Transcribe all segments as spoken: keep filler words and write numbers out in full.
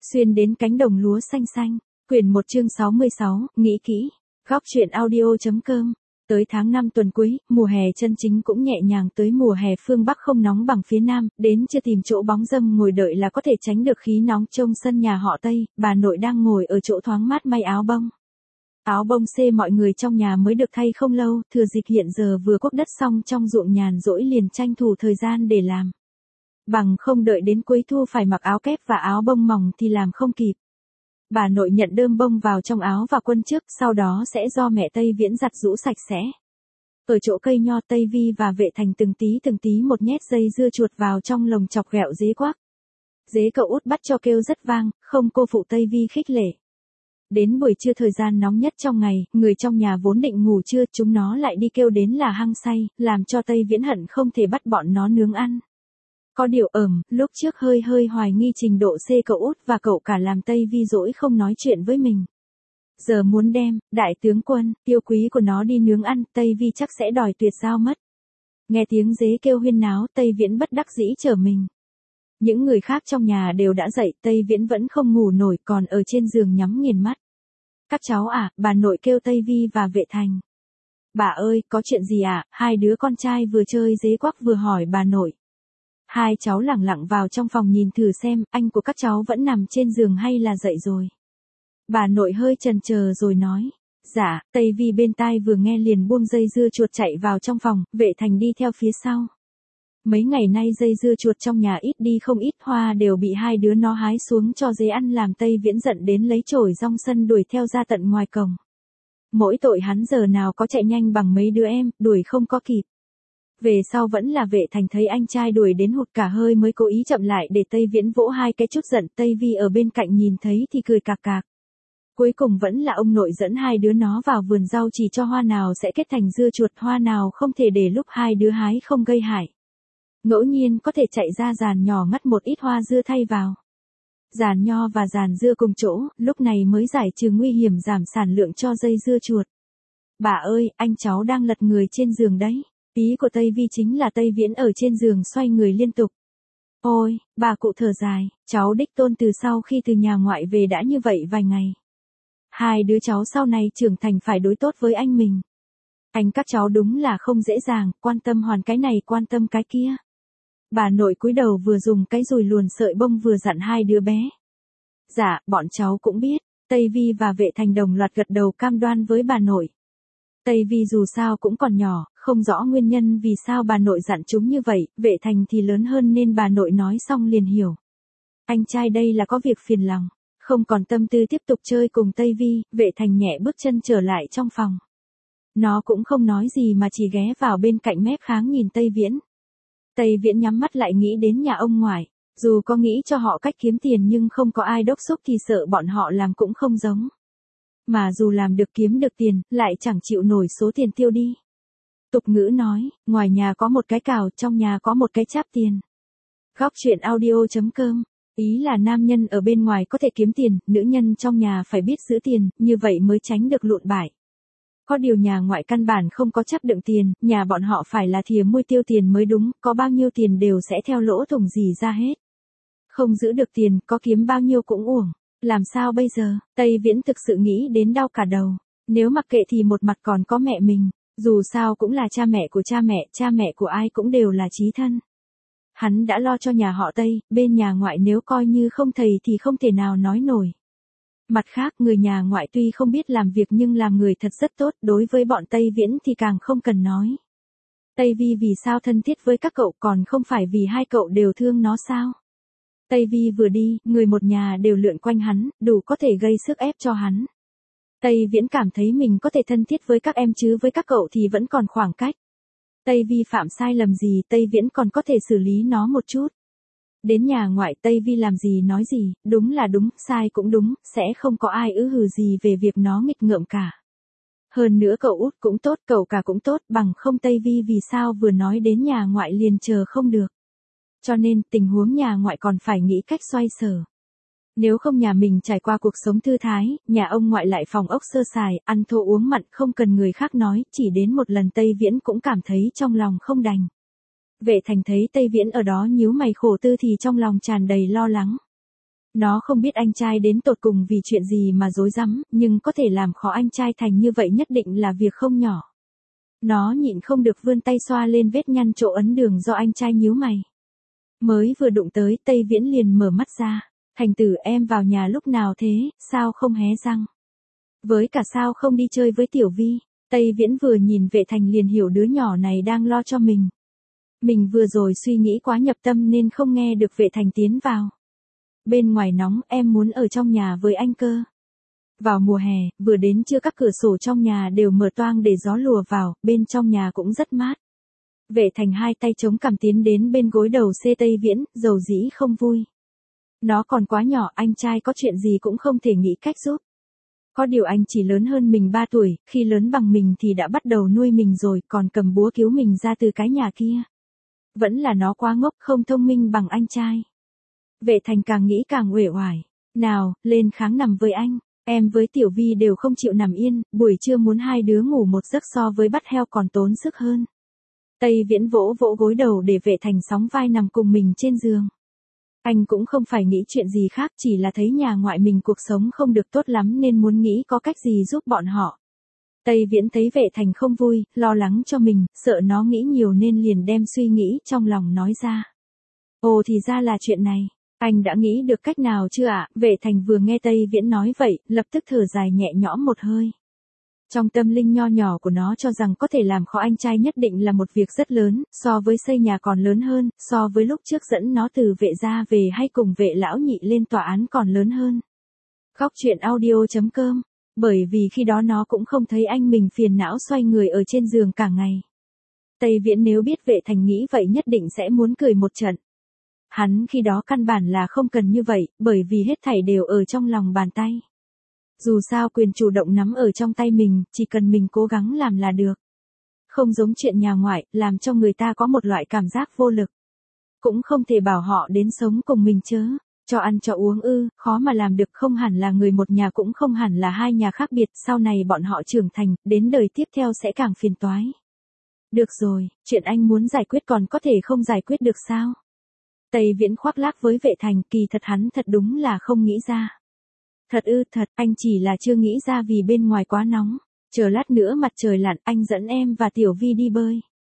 Xuyên đến cánh đồng lúa xanh xanh. Quyển một chương sáu mươi sáu, nghĩ kỹ. Góc truyện audio.com. Tới tháng năm tuần cuối, mùa hè chân chính cũng nhẹ nhàng tới. Mùa hè phương Bắc không nóng bằng phía Nam, đến chưa tìm chỗ bóng râm ngồi đợi là có thể tránh được khí nóng. Trông sân nhà họ Tây, bà nội đang ngồi ở chỗ thoáng mát may áo bông. Áo bông xê mọi người trong nhà mới được thay không lâu, thừa dịp hiện giờ vừa cuốc đất xong trong ruộng nhàn rỗi liền tranh thủ thời gian để làm. Bằng không đợi đến cuối thu phải mặc áo kép và áo bông mỏng thì làm không kịp. Bà nội nhận đơm bông vào trong áo và quân trước, sau đó sẽ do mẹ Tây Viễn giặt rũ sạch sẽ. Ở chỗ cây nho, Tây Vi và Vệ Thành từng tí từng tí một nhét dây dưa chuột vào trong lồng chọc ghẹo dế quác. Dế cậu út bắt cho kêu rất vang, không cô phụ Tây Vi khích lệ. Đến buổi trưa thời gian nóng nhất trong ngày, người trong nhà vốn định ngủ trưa, chúng nó lại đi kêu đến là hăng say, làm cho Tây Viễn hận không thể bắt bọn nó nướng ăn. Có điều ẩm, lúc trước hơi hơi hoài nghi trình độ C cậu út và cậu cả làm Tây Vi dỗi không nói chuyện với mình. Giờ muốn đem, đại tướng quân, yêu quý của nó đi nướng ăn, Tây Vi chắc sẽ đòi tuyệt giao mất. Nghe tiếng dế kêu huyên náo, Tây Viễn bất đắc dĩ trở mình. Những người khác trong nhà đều đã dậy, Tây Viễn vẫn không ngủ nổi, còn ở trên giường nhắm nghiền mắt. Các cháu à, bà nội kêu Tây Vi và Vệ Thành. Bà ơi, có chuyện gì à? Hai đứa con trai vừa chơi dế quắc vừa hỏi bà nội. Hai cháu lẳng lặng vào trong phòng nhìn thử xem, anh của các cháu vẫn nằm trên giường hay là dậy rồi. Bà nội hơi chần chờ rồi nói. Dạ, Tây Vi bên tai vừa nghe liền buông dây dưa chuột chạy vào trong phòng, Vệ Thành đi theo phía sau. Mấy ngày nay dây dưa chuột trong nhà ít đi không ít, hoa đều bị hai đứa nó hái xuống cho dế ăn, làm Tây Viễn giận đến lấy chổi rong sân đuổi theo ra tận ngoài cổng. Mỗi tội hắn giờ nào có chạy nhanh bằng mấy đứa em, đuổi không có kịp. Về sau vẫn là Vệ Thành thấy anh trai đuổi đến hụt cả hơi mới cố ý chậm lại để Tây Viễn vỗ hai cái chút giận. Tây Vi ở bên cạnh nhìn thấy thì cười cạc cạc. Cuối cùng vẫn là ông nội dẫn hai đứa nó vào vườn rau chỉ cho hoa nào sẽ kết thành dưa chuột, hoa nào không thể để lúc hai đứa hái không gây hại. Ngẫu nhiên có thể chạy ra giàn nhỏ ngắt một ít hoa dưa thay vào. Giàn nho và giàn dưa cùng chỗ, lúc này mới giải trừ nguy hiểm giảm sản lượng cho dây dưa chuột. Bà ơi, anh cháu đang lật người trên giường đấy. Ý của Tây Vi chính là Tây Viễn ở trên giường xoay người liên tục. Ôi, bà cụ thở dài, cháu đích tôn từ sau khi từ nhà ngoại về đã như vậy vài ngày. Hai đứa cháu sau này trưởng thành phải đối tốt với anh mình. Anh các cháu đúng là không dễ dàng, quan tâm hoàn cái này quan tâm cái kia. Bà nội cúi đầu vừa dùng cái dùi luồn sợi bông vừa dặn hai đứa bé. Dạ, bọn cháu cũng biết. Tây Vi và Vệ Thành đồng loạt gật đầu cam đoan với bà nội. Tây Vi dù sao cũng còn nhỏ, không rõ nguyên nhân vì sao bà nội dặn chúng như vậy, Vệ Thành thì lớn hơn nên bà nội nói xong liền hiểu. Anh trai đây là có việc phiền lòng, không còn tâm tư tiếp tục chơi cùng Tây Vi, Vệ Thành nhẹ bước chân trở lại trong phòng. Nó cũng không nói gì mà chỉ ghé vào bên cạnh mép kháng nhìn Tây Viễn. Tây Viễn nhắm mắt lại nghĩ đến nhà ông ngoại, dù có nghĩ cho họ cách kiếm tiền nhưng không có ai đốc thúc thì sợ bọn họ làm cũng không giống. Mà dù làm được kiếm được tiền, lại chẳng chịu nổi số tiền tiêu đi. Tục ngữ nói, ngoài nhà có một cái cào, trong nhà có một cái cháp tiền. Góc truyện audio.com. Ý là nam nhân ở bên ngoài có thể kiếm tiền, nữ nhân trong nhà phải biết giữ tiền, như vậy mới tránh được lụn bại. Có điều nhà ngoại căn bản không có cháp đựng tiền, nhà bọn họ phải là thìa muôi tiêu tiền mới đúng, có bao nhiêu tiền đều sẽ theo lỗ thủng gì ra hết. Không giữ được tiền, có kiếm bao nhiêu cũng uổng. Làm sao bây giờ? Tây Viễn thực sự nghĩ đến đau cả đầu. Nếu mặc kệ thì một mặt còn có mẹ mình, dù sao cũng là cha mẹ của cha mẹ, cha mẹ của ai cũng đều là chí thân. Hắn đã lo cho nhà họ Tây, bên nhà ngoại nếu coi như không thầy thì không thể nào nói nổi. Mặt khác, người nhà ngoại tuy không biết làm việc nhưng làm người thật rất tốt, đối với bọn Tây Viễn thì càng không cần nói. Tây Vi vì sao thân thiết với các cậu còn không phải vì hai cậu đều thương nó sao? Tây Vi vừa đi, người một nhà đều lượn quanh hắn, đủ có thể gây sức ép cho hắn. Tây Viễn cảm thấy mình có thể thân thiết với các em chứ với các cậu thì vẫn còn khoảng cách. Tây Vi phạm sai lầm gì, Tây Viễn còn có thể xử lý nó một chút. Đến nhà ngoại Tây Vi làm gì nói gì, đúng là đúng, sai cũng đúng, sẽ không có ai ứ hừ gì về việc nó nghịch ngợm cả. Hơn nữa cậu út cũng tốt, cậu cả cũng tốt, bằng không Tây Vi vì sao vừa nói đến nhà ngoại liền chờ không được. Cho nên tình huống nhà ngoại còn phải nghĩ cách xoay sở. Nếu không nhà mình trải qua cuộc sống thư thái, nhà ông ngoại lại phòng ốc sơ sài, ăn thô uống mặn không cần người khác nói, chỉ đến một lần Tây Viễn cũng cảm thấy trong lòng không đành. Vệ Thành thấy Tây Viễn ở đó nhíu mày khổ tư thì trong lòng tràn đầy lo lắng. Nó không biết anh trai đến tột cùng vì chuyện gì mà rối rắm, nhưng có thể làm khó anh trai thành như vậy nhất định là việc không nhỏ. Nó nhịn không được vươn tay xoa lên vết nhăn chỗ ấn đường do anh trai nhíu mày. Mới vừa đụng tới, Tây Viễn liền mở mắt ra. Thành tử, em vào nhà lúc nào thế, sao không hé răng? Với cả sao không đi chơi với Tiểu Vi? Tây Viễn vừa nhìn Vệ Thành liền hiểu đứa nhỏ này đang lo cho mình. Mình vừa rồi suy nghĩ quá nhập tâm nên không nghe được Vệ Thành tiến vào. Bên ngoài nóng, em muốn ở trong nhà với anh cơ. Vào mùa hè, vừa đến trưa các cửa sổ trong nhà đều mở toang để gió lùa vào, bên trong nhà cũng rất mát. Vệ Thành hai tay chống cằm tiến đến bên gối đầu xê Tây Viễn, dầu dĩ không vui. Nó còn quá nhỏ, anh trai có chuyện gì cũng không thể nghĩ cách giúp. Có điều anh chỉ lớn hơn mình ba tuổi, khi lớn bằng mình thì đã bắt đầu nuôi mình rồi, còn cầm búa cứu mình ra từ cái nhà kia. Vẫn là nó quá ngốc, không thông minh bằng anh trai. Vệ Thành càng nghĩ càng uể oải. Nào, lên kháng nằm với anh. Em với Tiểu Vi đều không chịu nằm yên, buổi trưa muốn hai đứa ngủ một giấc so với bắt heo còn tốn sức hơn. Tây Viễn vỗ vỗ gối đầu để Vệ Thành sóng vai nằm cùng mình trên giường. Anh cũng không phải nghĩ chuyện gì khác, chỉ là thấy nhà ngoại mình cuộc sống không được tốt lắm nên muốn nghĩ có cách gì giúp bọn họ. Tây Viễn thấy Vệ Thành không vui, lo lắng cho mình, sợ nó nghĩ nhiều nên liền đem suy nghĩ trong lòng nói ra. Ồ thì ra là chuyện này. Anh đã nghĩ được cách nào chưa ạ? Vệ Thành vừa nghe Tây Viễn nói vậy, lập tức thở dài nhẹ nhõm một hơi. Trong tâm linh nho nhỏ của nó cho rằng có thể làm khó anh trai nhất định là một việc rất lớn, so với xây nhà còn lớn hơn, so với lúc trước dẫn nó từ Vệ gia về hay cùng Vệ lão nhị lên tòa án còn lớn hơn. Góc truyện audio chấm com. Bởi vì khi đó nó cũng không thấy anh mình phiền não xoay người ở trên giường cả ngày. Tây Viễn nếu biết Vệ Thành nghĩ vậy nhất định sẽ muốn cười một trận. Hắn khi đó căn bản là không cần như vậy, bởi vì hết thảy đều ở trong lòng bàn tay. Dù sao quyền chủ động nắm ở trong tay mình, chỉ cần mình cố gắng làm là được. Không giống chuyện nhà ngoại, làm cho người ta có một loại cảm giác vô lực. Cũng không thể bảo họ đến sống cùng mình chớ. Cho ăn cho uống ư, khó mà làm được, không hẳn là người một nhà cũng không hẳn là hai nhà khác biệt, sau này bọn họ trưởng thành, đến đời tiếp theo sẽ càng phiền toái. Được rồi, chuyện anh muốn giải quyết còn có thể không giải quyết được sao? Tây Viễn khoác lác với Vệ Thành, kỳ thật hắn thật đúng là không nghĩ ra. Thật ư, thật, anh chỉ là chưa nghĩ ra vì bên ngoài quá nóng. Chờ lát nữa mặt trời lặn, anh dẫn em và Tiểu Vi đi bơi.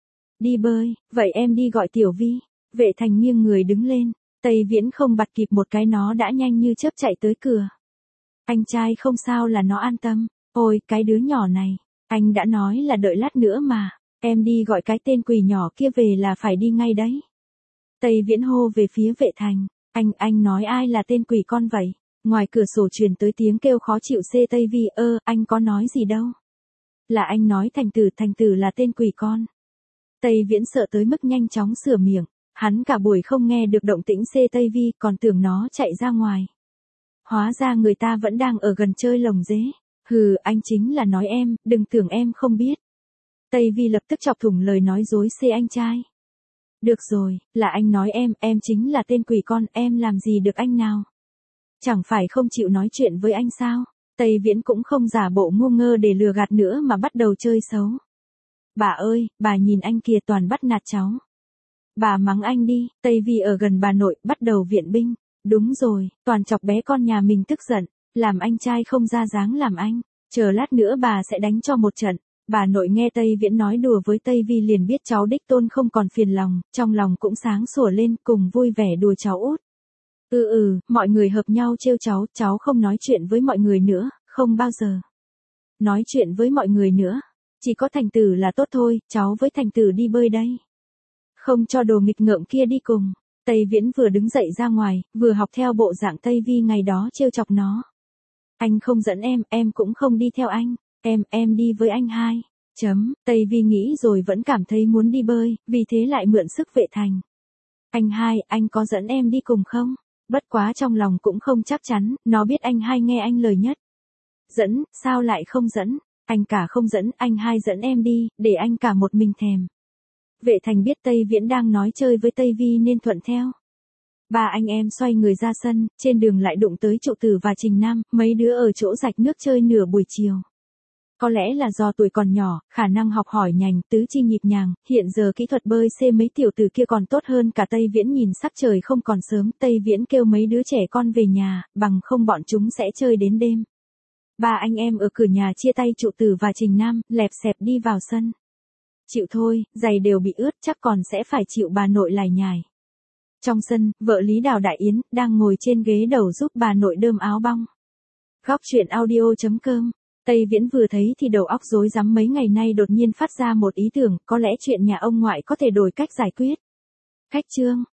Đi bơi, vậy em đi gọi Tiểu Vi. Vệ Thành nghiêng người đứng lên. Tây Viễn không bặt kịp một cái nó đã nhanh như chớp chạy tới cửa. Anh trai không sao là nó an tâm. Ôi, cái đứa nhỏ này. Anh đã nói là đợi lát nữa mà. Em đi gọi cái tên quỷ nhỏ kia về là phải đi ngay đấy. Tây Viễn hô về phía Vệ Thành. Anh, anh nói ai là tên quỷ con vậy? Ngoài cửa sổ truyền tới tiếng kêu khó chịu xê Tây Vi. Ơ, anh có nói gì đâu. Là anh nói Thành Tử, Thành Tử là tên quỷ con. Tây Viễn sợ tới mức nhanh chóng sửa miệng. Hắn cả buổi không nghe được động tĩnh xê Tây Vi, còn tưởng nó chạy ra ngoài. Hóa ra người ta vẫn đang ở gần chơi lồng dế. Hừ, anh chính là nói em, đừng tưởng em không biết. Tây Vi lập tức chọc thủng lời nói dối xê anh trai. Được rồi, là anh nói em, em chính là tên quỷ con, em làm gì được anh nào. Chẳng phải không chịu nói chuyện với anh sao? Tây Viễn cũng không giả bộ ngu ngơ để lừa gạt nữa mà bắt đầu chơi xấu. Bà ơi, bà nhìn anh kia toàn bắt nạt cháu. Bà mắng anh đi, Tây Vi ở gần bà nội, bắt đầu viện binh. Đúng rồi, toàn chọc bé con nhà mình tức giận, làm anh trai không ra dáng làm anh. Chờ lát nữa bà sẽ đánh cho một trận. Bà nội nghe Tây Viễn nói đùa với Tây Vi liền biết cháu đích tôn không còn phiền lòng, trong lòng cũng sáng sủa lên, cùng vui vẻ đùa cháu út. Ừ ừ, mọi người hợp nhau trêu cháu, cháu không nói chuyện với mọi người nữa, không bao giờ. Nói chuyện với mọi người nữa, chỉ có Thành Tử là tốt thôi, cháu với Thành Tử đi bơi đây. Không cho đồ nghịch ngợm kia đi cùng. Tây Viễn vừa đứng dậy ra ngoài, vừa học theo bộ dạng Tây Vi ngày đó trêu chọc nó. Anh không dẫn em, em cũng không đi theo anh, em, em đi với anh hai. Chấm, Tây Vi nghĩ rồi vẫn cảm thấy muốn đi bơi, vì thế lại mượn sức Vệ Thành. Anh hai, anh có dẫn em đi cùng không? Bất quá trong lòng cũng không chắc chắn, nó biết anh hai nghe anh lời nhất. Dẫn, sao lại không dẫn? Anh cả không dẫn, anh hai dẫn em đi, để anh cả một mình thèm. Vệ Thành biết Tây Viễn đang nói chơi với Tây Vi nên thuận theo. Ba anh em xoay người ra sân, trên đường lại đụng tới Trụ Tử và Trình Nam, mấy đứa ở chỗ rạch nước chơi nửa buổi chiều. Có lẽ là do tuổi còn nhỏ, khả năng học hỏi nhanh, tứ chi nhịp nhàng, hiện giờ kỹ thuật bơi xê mấy tiểu tử kia còn tốt hơn cả Tây Viễn. Nhìn sắc trời không còn sớm, Tây Viễn kêu mấy đứa trẻ con về nhà, bằng không bọn chúng sẽ chơi đến đêm. Ba anh em ở cửa nhà chia tay Trụ Tử và Trình Nam, lẹp xẹp đi vào sân. Chịu thôi, giày đều bị ướt, chắc còn sẽ phải chịu bà nội lải nhải. Trong sân, vợ Lý Đào Đại Yến, đang ngồi trên ghế đầu giúp bà nội đơm áo bong. Góc truyện audio chấm com. Tây Viễn vừa thấy thì đầu óc rối rắm, mấy ngày nay đột nhiên phát ra một ý tưởng, có lẽ chuyện nhà ông ngoại có thể đổi cách giải quyết. Khách trương,